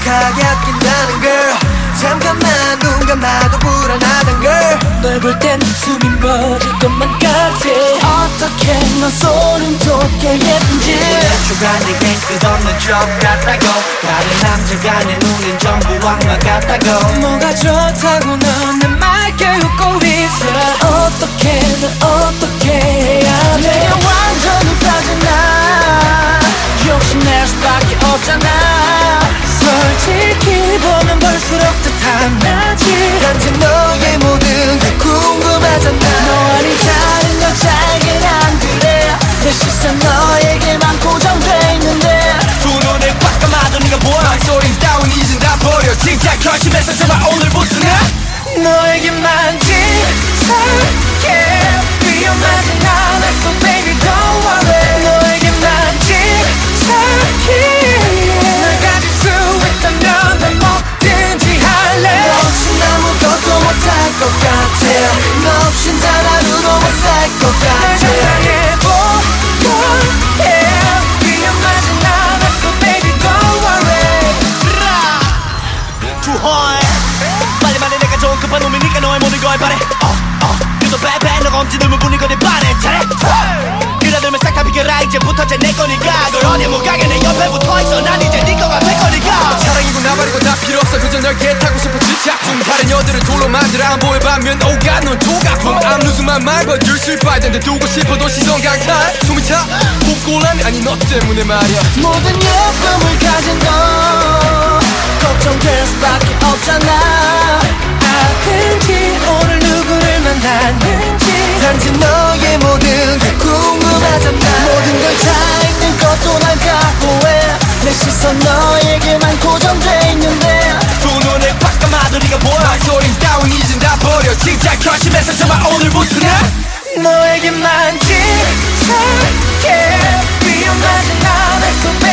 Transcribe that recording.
격하게 아낀다는 걸 잠깐만 눈 감아도 불안하단 걸 널 볼 땐 숨이 멎을 것만 같아 어떻게 넌 소름 돋게 예쁜지 주간 내겐 끝없는 적 같다고 다른 남자가 내 눈엔 전부 악마 같다고 뭐가 좋다고 넌 내 말 깨우고 있어 어떻게 넌 어떻게 해야 돼 내게 완전히 빠진 나 욕심낼 수밖에 없잖아 솔직히 보면 볼수록 더 탐나지 단지 너의 모든 게 궁금하잖아 너 아닌 다른 여자에겐 안 그래 내 시선 너에게만 고정돼 있는데 두 눈을 꽉 감아도 네가 보여 소리 따윈 이젠 다 버려 진짜 결심해서 제발 오늘부터 너에게만 집착해 위험하진 않아 so baby don't worry 너에게만 집착해 널 가질 수 있다면 난 뭐든지 할래 너 없인 아무것도 못할 것 같아 너 없인 단 하루도 못 살 것 널 같아 사랑해보려 해 위험하진 않아 so baby don't worry 투허해 빨리 말해 내가 좋은 급한 놈이니까 너의 모든 걸 바래 그래도 베베 너가 엄지들면 뿐이 거리 반해 잘해 그라들면 싹 다 비켜라 이제부터 쟤내 거니까 널 어디 못 가게 내 옆에 붙어있어 난 이제 네 거가 될 거니까 사랑이고 나발이고 다 필요 없어 그저 널 개타고 싶어 집착품 다른 여들은 돌로 만들어 안 보여봐면 오가 넌 조각품 I'm losing my mind but you're still fighting 데 두고 싶어도 시선 강탈 숨이 차 복고라면 아니 너 때문에 말이야 모든 예쁨을 가진 너 걱정될 수밖에 없잖아 아픈지 오늘 누구를 만났는지 단지 너의 모든 게 궁금하잖아 모든 걸 다 잊는 것도 난 각오해 내 시선 너에게만 고정돼 있는데 두 눈을 꽉 감아도 네가 보여 소리 따윈 이젠 다 버려 진짜 결심해서 제발 오늘부터 너에게만 집착해 위험하진 않아 so